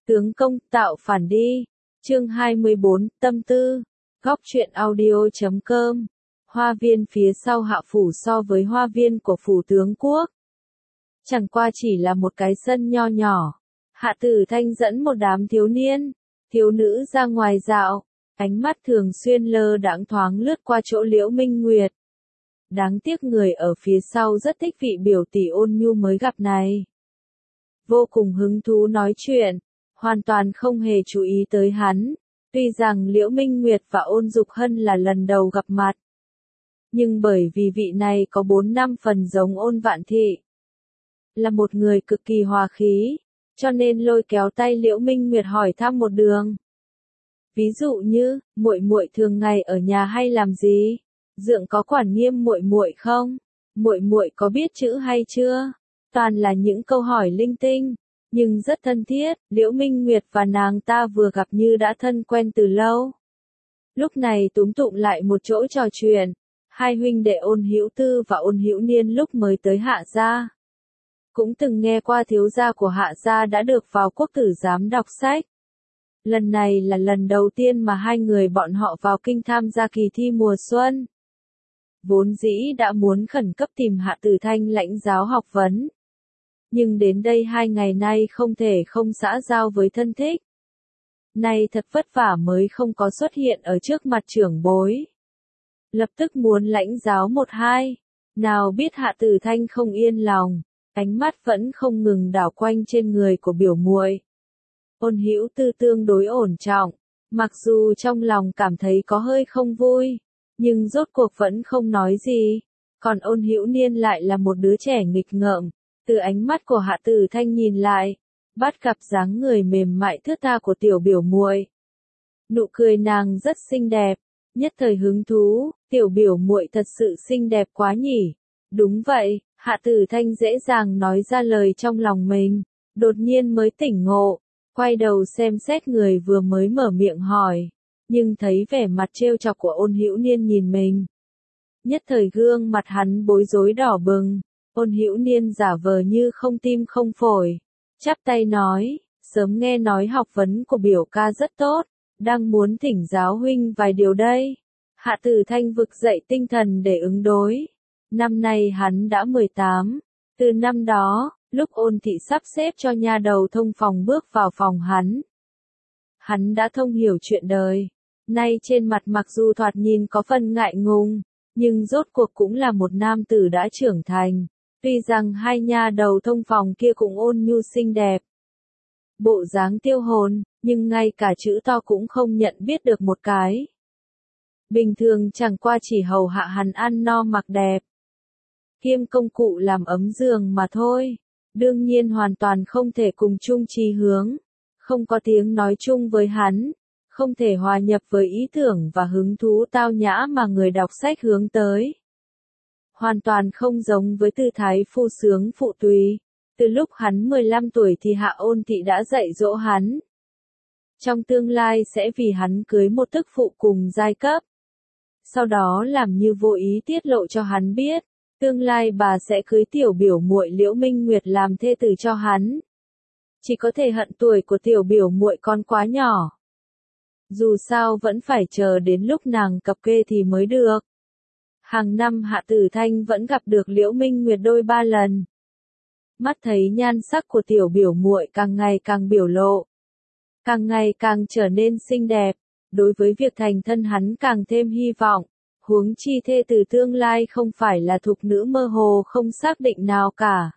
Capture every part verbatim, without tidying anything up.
Tướng công tạo phản đi. Chương hai mươi bốn, tâm tư. Góc truyện audio chấm com. Hoa viên phía sau Hạ phủ so với hoa viên của phủ tướng quốc, chẳng qua chỉ là một cái sân nho nhỏ. Hạ Tử Thanh dẫn một đám thiếu niên, thiếu nữ ra ngoài dạo, ánh mắt thường xuyên lơ đãng thoáng lướt qua chỗ Liễu Minh Nguyệt. Đáng tiếc người ở phía sau rất thích vị biểu tỷ ôn nhu mới gặp này. Vô cùng hứng thú nói chuyện, hoàn toàn không hề chú ý tới hắn. Tuy rằng Liễu Minh Nguyệt và Ôn Dục Hân là lần đầu gặp mặt, nhưng bởi vì vị này có bốn năm phần giống Ôn Vạn Thị, là một người cực kỳ hòa khí, cho nên lôi kéo tay Liễu Minh Nguyệt hỏi thăm một đường. Ví dụ như, muội muội thường ngày ở nhà hay làm gì? Dượng có quản nghiêm muội muội không? Muội muội có biết chữ hay chưa? Toàn là những câu hỏi linh tinh, nhưng rất thân thiết. Liễu Minh Nguyệt và nàng ta vừa gặp như đã thân quen từ lâu. Lúc này túm tụm lại một chỗ trò chuyện. Hai huynh đệ Ôn Hữu Tư và Ôn Hữu Niên lúc mới tới Hạ gia, cũng từng nghe qua thiếu gia của Hạ gia đã được vào quốc tử giám đọc sách. Lần này là lần đầu tiên mà hai người bọn họ vào kinh tham gia kỳ thi mùa xuân. Vốn dĩ đã muốn khẩn cấp tìm Hạ Tử Thanh lãnh giáo học vấn, nhưng đến đây hai ngày nay không thể không xã giao với thân thích. Nay thật vất vả mới không có xuất hiện ở trước mặt trưởng bối. Lập tức muốn lãnh giáo một hai, nào biết Hạ Tử Thanh không yên lòng, ánh mắt vẫn không ngừng đảo quanh trên người của biểu muội. Ôn Hữu Tư tương đối ổn trọng, mặc dù trong lòng cảm thấy có hơi không vui, nhưng rốt cuộc vẫn không nói gì. Còn Ôn Hữu Niên lại là một đứa trẻ nghịch ngợm, từ ánh mắt của Hạ Tử Thanh nhìn lại, bắt gặp dáng người mềm mại thướt tha của tiểu biểu muội. Nụ cười nàng rất xinh đẹp, nhất thời hứng thú, tiểu biểu muội thật sự xinh đẹp quá nhỉ. Đúng vậy, Hạ Tử Thanh dễ dàng nói ra lời trong lòng mình, đột nhiên mới tỉnh ngộ, quay đầu xem xét người vừa mới mở miệng hỏi, nhưng thấy vẻ mặt trêu chọc của Ôn Hữu Niên nhìn mình. Nhất thời gương mặt hắn bối rối đỏ bừng, Ôn Hữu Niên giả vờ như không tim không phổi, chắp tay nói, sớm nghe nói học vấn của biểu ca rất tốt, đang muốn thỉnh giáo huynh vài điều đây. Hạ Tử Thanh vực dậy tinh thần để ứng đối. Năm nay hắn đã mười tám, từ năm đó, lúc Ôn thị sắp xếp cho nha đầu thông phòng bước vào phòng hắn, hắn đã thông hiểu chuyện đời. Nay trên mặt mặc dù thoạt nhìn có phần ngại ngùng, nhưng rốt cuộc cũng là một nam tử đã trưởng thành. Tuy rằng hai nha đầu thông phòng kia cũng ôn nhu xinh đẹp, bộ dáng tiêu hồn, nhưng ngay cả chữ to cũng không nhận biết được một cái. Bình thường chẳng qua chỉ hầu hạ hắn ăn no mặc đẹp, kiêm công cụ làm ấm giường mà thôi. Đương nhiên hoàn toàn không thể cùng chung chí hướng, không có tiếng nói chung với hắn, không thể hòa nhập với ý tưởng và hứng thú tao nhã mà người đọc sách hướng tới. Hoàn toàn không giống với tư thái phu sướng phụ tùy. Từ lúc hắn mười lăm tuổi thì Hạ Ôn thị đã dạy dỗ hắn. Trong tương lai sẽ vì hắn cưới một tức phụ cùng giai cấp. Sau đó làm như vô ý tiết lộ cho hắn biết, tương lai bà sẽ cưới tiểu biểu muội Liễu Minh Nguyệt làm thê tử cho hắn. Chỉ có thể hận tuổi của tiểu biểu muội còn quá nhỏ. Dù sao vẫn phải chờ đến lúc nàng cập kê thì mới được. Hàng năm Hạ Tử Thanh vẫn gặp được Liễu Minh Nguyệt đôi ba lần. Mắt thấy nhan sắc của tiểu biểu muội càng ngày càng biểu lộ, càng ngày càng trở nên xinh đẹp, đối với việc thành thân hắn càng thêm hy vọng, huống chi thê tử tương lai không phải là thục nữ mơ hồ không xác định nào cả,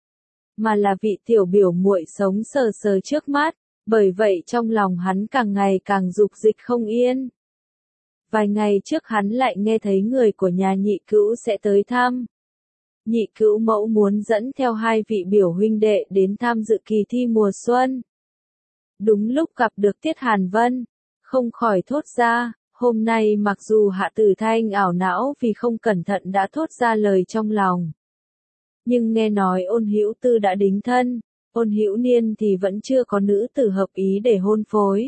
mà là vị tiểu biểu muội sống sờ sờ trước mắt, bởi vậy trong lòng hắn càng ngày càng dục dịch không yên. Vài ngày trước hắn lại nghe thấy người của nhà nhị cữu sẽ tới thăm. Nhị cữu mẫu muốn dẫn theo hai vị biểu huynh đệ đến tham dự kỳ thi mùa xuân. Đúng lúc gặp được Tiết Hàn Vân, không khỏi thốt ra, hôm nay mặc dù Hạ Tử Thanh ảo não vì không cẩn thận đã thốt ra lời trong lòng, nhưng nghe nói Ôn Hữu Tư đã đính thân, Ôn Hữu Niên thì vẫn chưa có nữ tử hợp ý để hôn phối.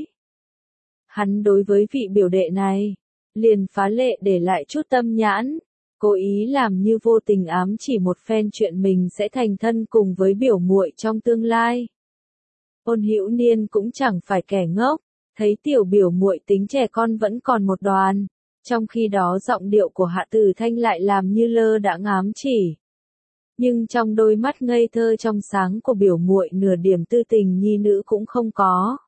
Hắn đối với vị biểu đệ này, liền phá lệ để lại chút tâm nhãn, cố ý làm như vô tình ám chỉ một phen chuyện mình sẽ thành thân cùng với biểu muội trong tương lai. Ôn Hữu Niên cũng chẳng phải kẻ ngốc, thấy tiểu biểu muội tính trẻ con vẫn còn một đoàn, trong khi đó giọng điệu của Hạ Tử Thanh lại làm như lơ đãng ám chỉ. Nhưng trong đôi mắt ngây thơ trong sáng của biểu muội nửa điểm tư tình nhi nữ cũng không có.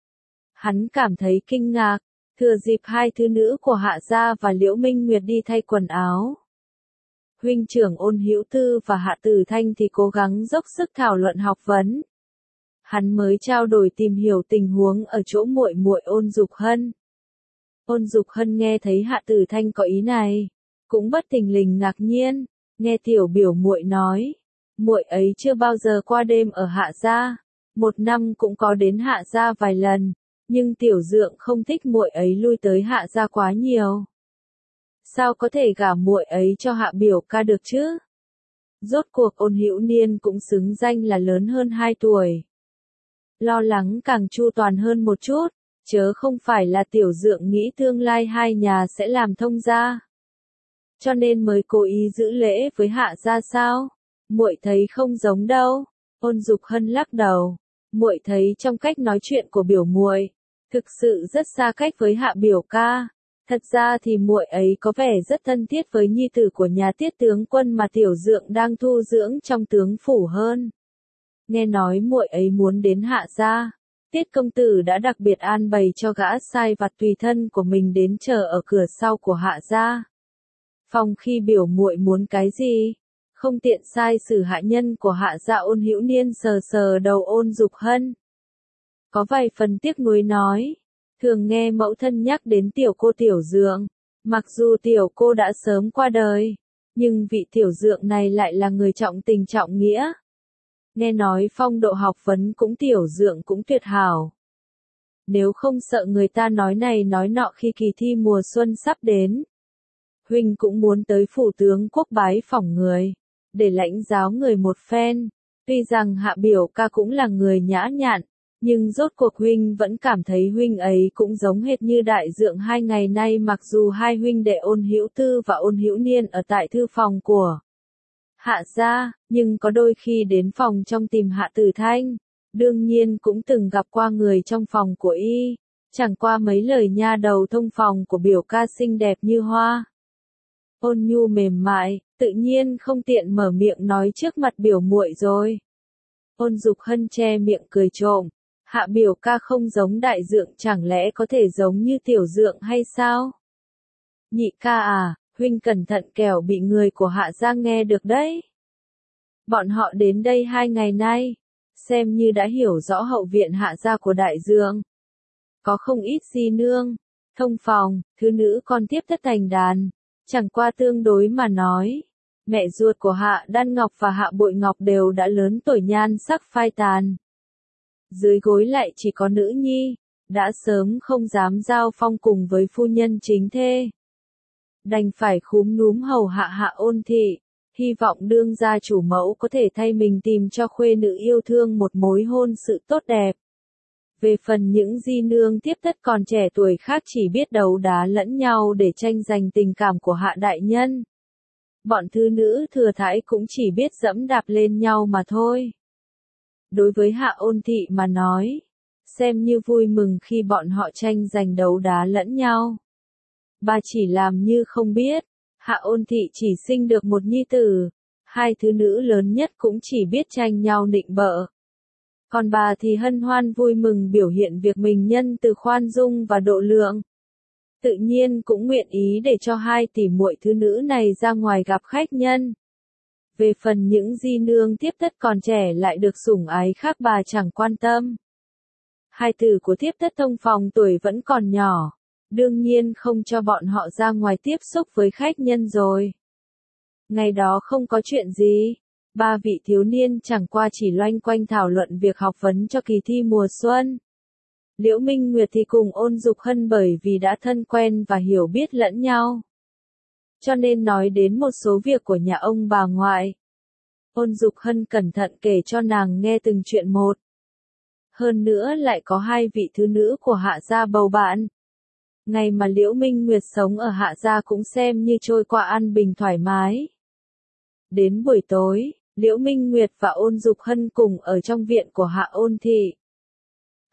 Hắn cảm thấy kinh ngạc, thừa dịp hai thứ nữ của Hạ gia và Liễu Minh Nguyệt đi thay quần áo. Huynh trưởng Ôn Hữu Tư và Hạ Tử Thanh thì cố gắng dốc sức thảo luận học vấn. Hắn mới trao đổi tìm hiểu tình huống ở chỗ muội muội Ôn Dục Hân. Ôn Dục Hân nghe thấy Hạ Tử Thanh có ý này, cũng bất thình lình ngạc nhiên, nghe tiểu biểu muội nói, muội ấy chưa bao giờ qua đêm ở Hạ gia, một năm cũng có đến Hạ gia vài lần, nhưng tiểu dượng không thích muội ấy lui tới Hạ gia quá nhiều. Sao có thể gả muội ấy cho Hạ biểu ca được chứ? Rốt cuộc Ôn Hữu Niên cũng xứng danh là lớn hơn hai tuổi. Lo lắng càng chu toàn hơn một chút, chớ không phải là tiểu dượng nghĩ tương lai hai nhà sẽ làm thông gia. Cho nên mới cố ý giữ lễ với Hạ gia sao? Muội thấy không giống đâu. Ôn Dục Hân lắc đầu, muội thấy trong cách nói chuyện của biểu muội, thực sự rất xa cách với Hạ biểu ca. Thật ra thì muội ấy có vẻ rất thân thiết với nhi tử của nhà Tiết tướng quân mà tiểu dượng đang thu dưỡng trong tướng phủ hơn. Nghe nói muội ấy muốn đến Hạ gia, Tiết công tử đã đặc biệt an bày cho gã sai vặt tùy thân của mình đến chờ ở cửa sau của Hạ gia. Phòng khi biểu muội muốn cái gì, không tiện sai xử hạ nhân của Hạ gia. Ôn Hữu Niên sờ sờ đầu Ôn Dục Hân, có vài phần tiếc nuối nói, thường nghe mẫu thân nhắc đến tiểu cô tiểu dượng, mặc dù tiểu cô đã sớm qua đời, nhưng vị tiểu dượng này lại là người trọng tình trọng nghĩa. Nghe nói phong độ học vấn cũng tiểu dượng cũng tuyệt hảo. Nếu không sợ người ta nói này nói nọ khi kỳ thi mùa xuân sắp đến, huynh cũng muốn tới phủ tướng quốc bái phỏng người, để lãnh giáo người một phen. Tuy rằng Hạ biểu ca cũng là người nhã nhặn, nhưng rốt cuộc huynh vẫn cảm thấy huynh ấy cũng giống hệt như đại dượng hai ngày nay. Mặc dù hai huynh đệ Ôn Hữu Tư và Ôn Hữu Niên ở tại thư phòng của Hạ gia, nhưng có đôi khi đến phòng trong tìm Hạ Tử Thanh, đương nhiên cũng từng gặp qua người trong phòng của y, chẳng qua mấy lời nha đầu thông phòng của biểu ca xinh đẹp như hoa. Ôn nhu mềm mại, tự nhiên không tiện mở miệng nói trước mặt biểu muội rồi. Ôn Dục Hân che miệng cười trộm, Hạ biểu ca không giống đại dượng chẳng lẽ có thể giống như tiểu dượng hay sao? Nhị ca à, huynh cẩn thận kẻo bị người của Hạ gia nghe được đấy. Bọn họ đến đây hai ngày nay, xem như đã hiểu rõ hậu viện Hạ gia của đại dượng. Có không ít di nương, thông phòng, thứ nữ con tiếp thất thành đàn, chẳng qua tương đối mà nói. Mẹ ruột của Hạ Đan Ngọc và Hạ Bội Ngọc đều đã lớn tuổi nhan sắc phai tàn. Dưới gối lại chỉ có nữ nhi, đã sớm không dám giao phong cùng với phu nhân chính thê. Đành phải khúm núm hầu hạ Hạ Ôn thị, hy vọng đương gia chủ mẫu có thể thay mình tìm cho khuê nữ yêu thương một mối hôn sự tốt đẹp. Về phần những di nương tiếp thất còn trẻ tuổi khác chỉ biết đấu đá lẫn nhau để tranh giành tình cảm của Hạ đại nhân. Bọn thứ nữ thừa thãi cũng chỉ biết dẫm đạp lên nhau mà thôi. Đối với Hạ Ôn thị mà nói, xem như vui mừng khi bọn họ tranh giành đấu đá lẫn nhau. Bà chỉ làm như không biết, Hạ Ôn thị chỉ sinh được một nhi tử, hai thứ nữ lớn nhất cũng chỉ biết tranh nhau nịnh bợ. Còn bà thì hân hoan vui mừng biểu hiện việc mình nhân từ khoan dung và độ lượng. Tự nhiên cũng nguyện ý để cho hai tỷ muội thứ nữ này ra ngoài gặp khách nhân. Về phần những di nương tiếp thất còn trẻ lại được sủng ái khác bà chẳng quan tâm. Hai tử của tiếp thất thông phòng tuổi vẫn còn nhỏ, đương nhiên không cho bọn họ ra ngoài tiếp xúc với khách nhân rồi. Ngày đó không có chuyện gì, ba vị thiếu niên chẳng qua chỉ loanh quanh thảo luận việc học vấn cho kỳ thi mùa xuân. Liễu Minh Nguyệt thì cùng Ôn Dục Hân bởi vì đã thân quen và hiểu biết lẫn nhau, cho nên nói đến một số việc của nhà ông bà ngoại. Ôn Dục Hân cẩn thận kể cho nàng nghe từng chuyện một. Hơn nữa lại có hai vị thứ nữ của Hạ gia bầu bạn. Ngày mà Liễu Minh Nguyệt sống ở Hạ gia cũng xem như trôi qua an bình thoải mái. Đến buổi tối, Liễu Minh Nguyệt và Ôn Dục Hân cùng ở trong viện của Hạ Ôn thị.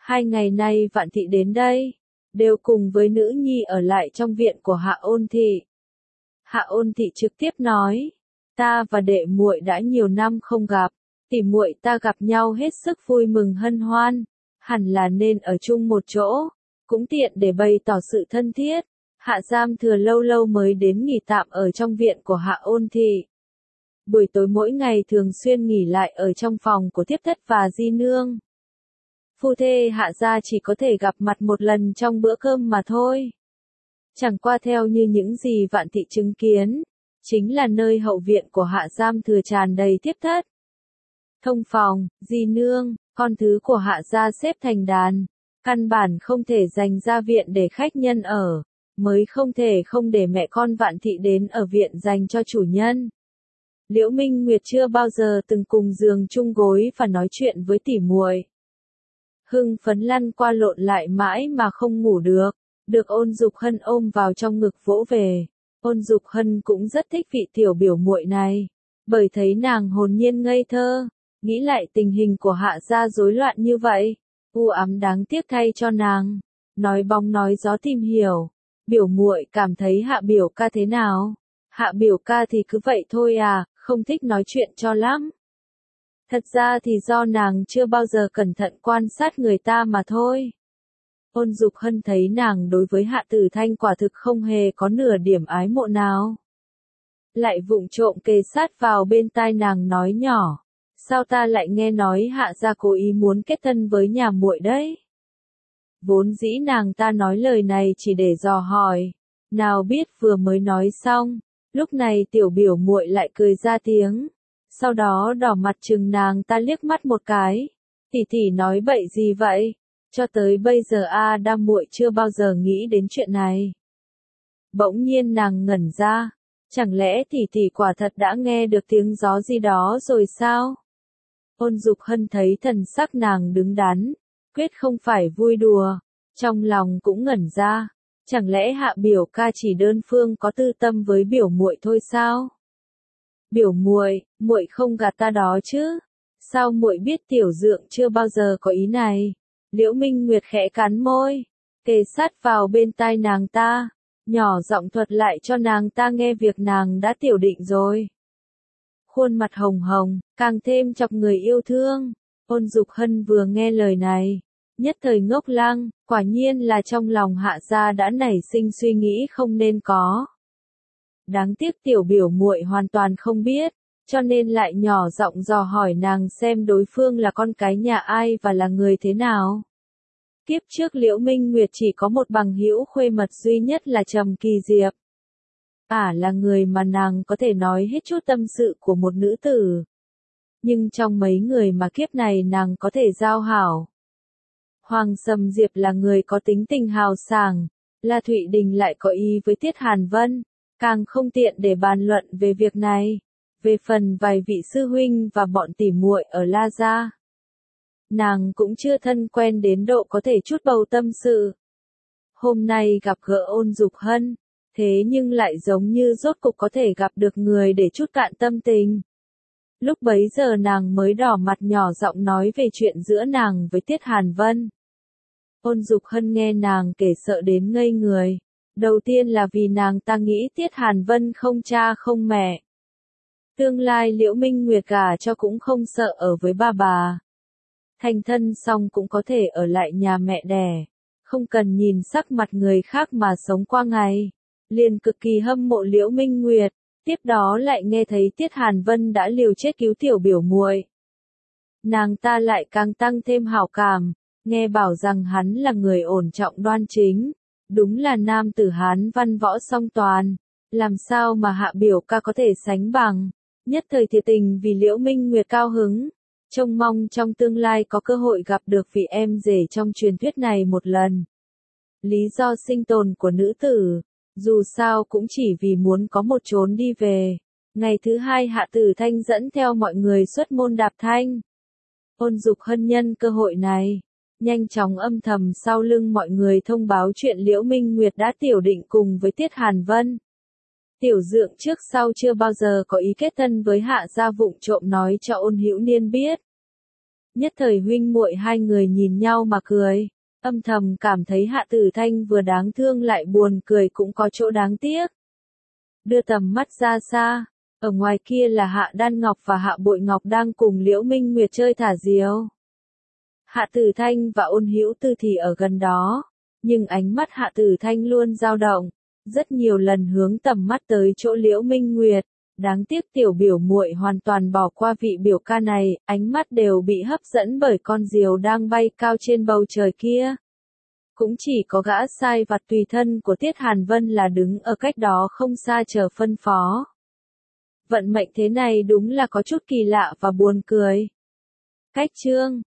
Hai ngày nay Vạn Thị đến đây, đều cùng với nữ nhi ở lại trong viện của Hạ Ôn Thị. Hạ Ôn Thị trực tiếp nói, ta và đệ muội đã nhiều năm không gặp, tỷ muội ta gặp nhau hết sức vui mừng hân hoan, hẳn là nên ở chung một chỗ, cũng tiện để bày tỏ sự thân thiết. Hạ Giam Thừa lâu lâu mới đến nghỉ tạm ở trong viện của Hạ Ôn Thị. Buổi tối mỗi ngày thường xuyên nghỉ lại ở trong phòng của thiếp thất và di nương. Phu thê Hạ gia chỉ có thể gặp mặt một lần trong bữa cơm mà thôi. Chẳng qua theo như những gì Vạn Thị chứng kiến, chính là nơi hậu viện của Hạ Giam Thừa tràn đầy thiếp thất. Thông phòng, di nương, con thứ của Hạ gia xếp thành đàn, căn bản không thể dành ra viện để khách nhân ở, mới không thể không để mẹ con Vạn Thị đến ở viện dành cho chủ nhân. Liễu Minh Nguyệt chưa bao giờ từng cùng giường chung gối và nói chuyện với tỉ muội. Hưng phấn lăn qua lộn lại mãi mà không ngủ được, được Ôn Dục Hân ôm vào trong ngực vỗ về. Ôn Dục Hân cũng rất thích vị tiểu biểu muội này, bởi thấy nàng hồn nhiên ngây thơ, nghĩ lại tình hình của Hạ gia rối loạn như vậy, u ám đáng tiếc thay cho nàng, nói bóng nói gió tìm hiểu. Biểu muội cảm thấy Hạ biểu ca thế nào? Hạ biểu ca thì cứ vậy thôi à, không thích nói chuyện cho lắm. Thật ra thì do nàng chưa bao giờ cẩn thận quan sát người ta mà thôi. Ôn Dục Hân thấy nàng đối với Hạ Tử Thanh quả thực không hề có nửa điểm ái mộ nào. Lại vụng trộm kề sát vào bên tai nàng nói nhỏ, sao ta lại nghe nói Hạ gia cố ý muốn kết thân với nhà muội đấy? Vốn dĩ nàng ta nói lời này chỉ để dò hỏi, nào biết vừa mới nói xong, lúc này tiểu biểu muội lại cười ra tiếng, sau đó đỏ mặt trừng nàng ta liếc mắt một cái, tỷ tỷ nói bậy gì vậy? Cho tới bây giờ a đa muội chưa bao giờ nghĩ đến chuyện này. Bỗng nhiên nàng ngẩn ra, chẳng lẽ tỷ tỷ quả thật đã nghe được tiếng gió gì đó rồi sao? Ôn Dục Hân thấy thần sắc nàng đứng đắn, quyết không phải vui đùa, trong lòng cũng ngẩn ra, chẳng lẽ Hạ biểu ca chỉ đơn phương có tư tâm với biểu muội thôi sao? Biểu muội, muội không gạt ta đó chứ? Sao muội biết tiểu dượng chưa bao giờ có ý này? Liễu Minh Nguyệt khẽ cắn môi, kề sát vào bên tai nàng ta, nhỏ giọng thuật lại cho nàng ta nghe việc nàng đã tiểu định rồi. Khuôn mặt hồng hồng, càng thêm chọc người yêu thương. Ôn Dục Hân vừa nghe lời này, nhất thời ngốc lăng, quả nhiên là trong lòng Hạ gia đã nảy sinh suy nghĩ không nên có. Đáng tiếc tiểu biểu muội hoàn toàn không biết, cho nên lại nhỏ giọng dò hỏi nàng xem đối phương là con cái nhà ai và là người thế nào. Kiếp trước Liễu Minh Nguyệt chỉ có một bằng hữu khuê mật duy nhất là Trầm Kỳ Diệp. Ả là người mà nàng có thể nói hết chút tâm sự của một nữ tử. Nhưng trong mấy người mà kiếp này nàng có thể giao hảo, Hoàng Sầm Diệp là người có tính tình hào sảng, La Thụy Đình lại có ý với Tiết Hàn Vân, càng không tiện để bàn luận về việc này. Về phần vài vị sư huynh và bọn tỉ muội ở La gia, nàng cũng chưa thân quen đến độ có thể chút bầu tâm sự. Hôm nay gặp gỡ Ôn Dục Hân, thế nhưng lại giống như rốt cục có thể gặp được người để chút cạn tâm tình. Lúc bấy giờ nàng mới đỏ mặt nhỏ giọng nói về chuyện giữa nàng với Tiết Hàn Vân. Ôn Dục Hân nghe nàng kể sợ đến ngây người. Đầu tiên là vì nàng ta nghĩ Tiết Hàn Vân không cha không mẹ. Tương lai Liễu Minh Nguyệt gả cho cũng không sợ ở với ba bà. Thành thân xong cũng có thể ở lại nhà mẹ đẻ, không cần nhìn sắc mặt người khác mà sống qua ngày. Liền cực kỳ hâm mộ Liễu Minh Nguyệt, tiếp đó lại nghe thấy Tiết Hàn Vân đã liều chết cứu tiểu biểu muội. Nàng ta lại càng tăng thêm hảo cảm, nghe bảo rằng hắn là người ổn trọng đoan chính, đúng là nam tử Hán văn võ song toàn, làm sao mà Hạ biểu ca có thể sánh bằng. Nhất thời thiệt tình vì Liễu Minh Nguyệt cao hứng, trông mong trong tương lai có cơ hội gặp được vị em rể trong truyền thuyết này một lần. Lý do sinh tồn của nữ tử, dù sao cũng chỉ vì muốn có một chốn đi về. Ngày thứ hai Hạ Tử Thanh dẫn theo mọi người xuất môn đạp thanh. Ôn Dục Hân nhân cơ hội này, nhanh chóng âm thầm sau lưng mọi người thông báo chuyện Liễu Minh Nguyệt đã tiểu định cùng với Tiết Hàn Vân. Tiểu dượng trước sau chưa bao giờ có ý kết thân với Hạ gia vụng trộm nói cho Ôn Hữu Niên biết. Nhất thời huynh muội hai người nhìn nhau mà cười, âm thầm cảm thấy Hạ Tử Thanh vừa đáng thương lại buồn cười cũng có chỗ đáng tiếc. Đưa tầm mắt ra xa, ở ngoài kia là Hạ Đan Ngọc và Hạ Bội Ngọc đang cùng Liễu Minh Nguyệt chơi thả diều. Hạ Tử Thanh và Ôn Hữu Tư thì ở gần đó, nhưng ánh mắt Hạ Tử Thanh luôn dao động, rất nhiều lần hướng tầm mắt tới chỗ Liễu Minh Nguyệt. Đáng tiếc tiểu biểu muội hoàn toàn bỏ qua vị biểu ca này, ánh mắt đều bị hấp dẫn bởi con diều đang bay cao trên bầu trời kia. Cũng chỉ có gã sai vặt tùy thân của Tiết Hàn Vân là đứng ở cách đó không xa chờ phân phó. Vận mệnh thế này đúng là có chút kỳ lạ và buồn cười. Cách chương